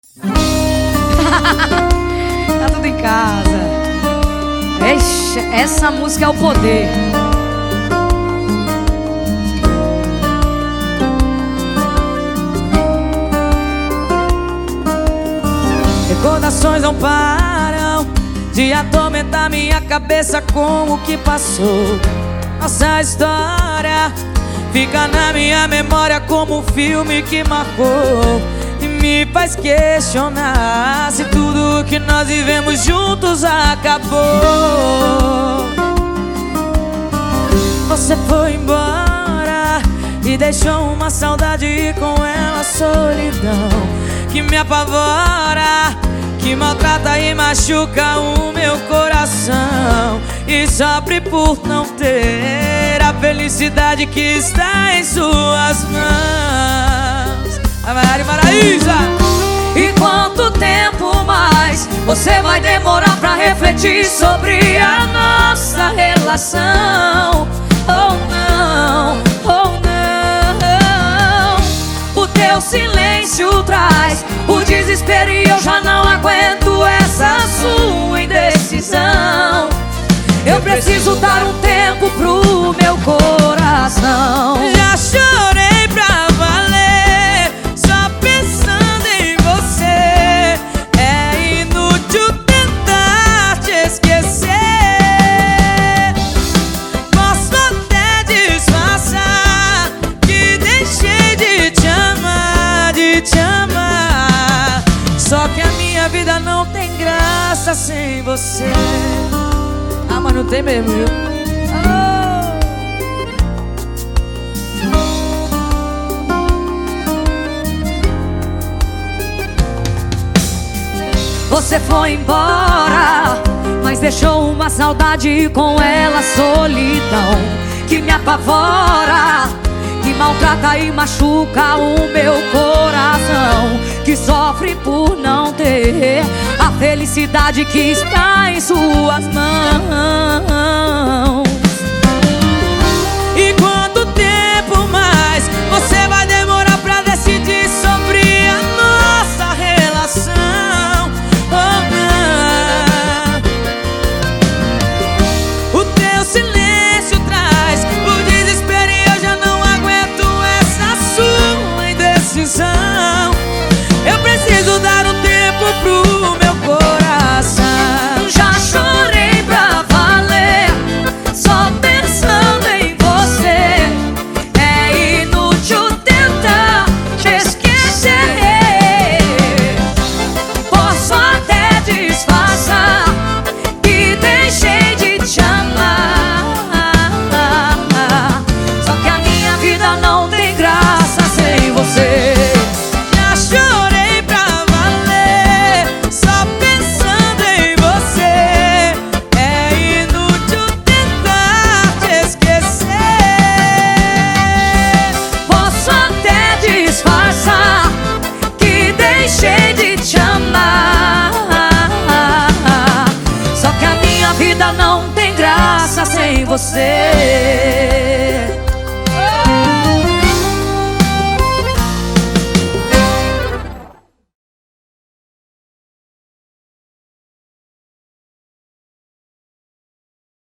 Tá tudo em casa. Eixa, essa música é o poder. Recordações não param de atormentar minha cabeça com o que passou. Nossa história fica na minha memória como um filme que marcou e me faz questionar se tudo que nós vivemos juntos acabou. Você foi embora e deixou uma saudade e com ela a solidão que me apavora, que maltrata e machuca o meu coração e sofre por não ter a felicidade que está em suas mãos. A Maiara e Maraísa. E quanto tempo mais você vai demorar pra refletir sobre a nossa relação? Ou não, ou não. O teu silêncio traz o desespero e eu já não aguento essa sua indecisão. Eu preciso dar um tempo pro meu coração. Já chorei pra valer, só pensando em você. É inútil tentar te esquecer. Posso até disfarçar que deixei de te amar, de te amar. Só que a minha vida não tem graça sem você. Ah, mas não tem mesmo, viu? Você foi embora, mas deixou uma saudade e com ela a solidão que me apavora, que maltrata e machuca o meu coração, que sofre por não ter a felicidade que está em suas mãos. E quanto tempo mais você vai demorar pra decidir sobre a nossa relação? Oh, não. O teu silêncio traz o desespero e eu já não aguento essa sua indecisão. Eu preciso dar um tempo pro meu coração. Já chorei pra valer, só pensando em você. É inútil tentar te esquecer. Posso até disfarçar que deixei de te amar. Só que a minha vida não tem graça sem você. Já chorei pra valer, só pensando em você. É inútil tentar te esquecer. Posso até disfarçar que deixei de te amar. Só que a minha vida não tem graça sem você.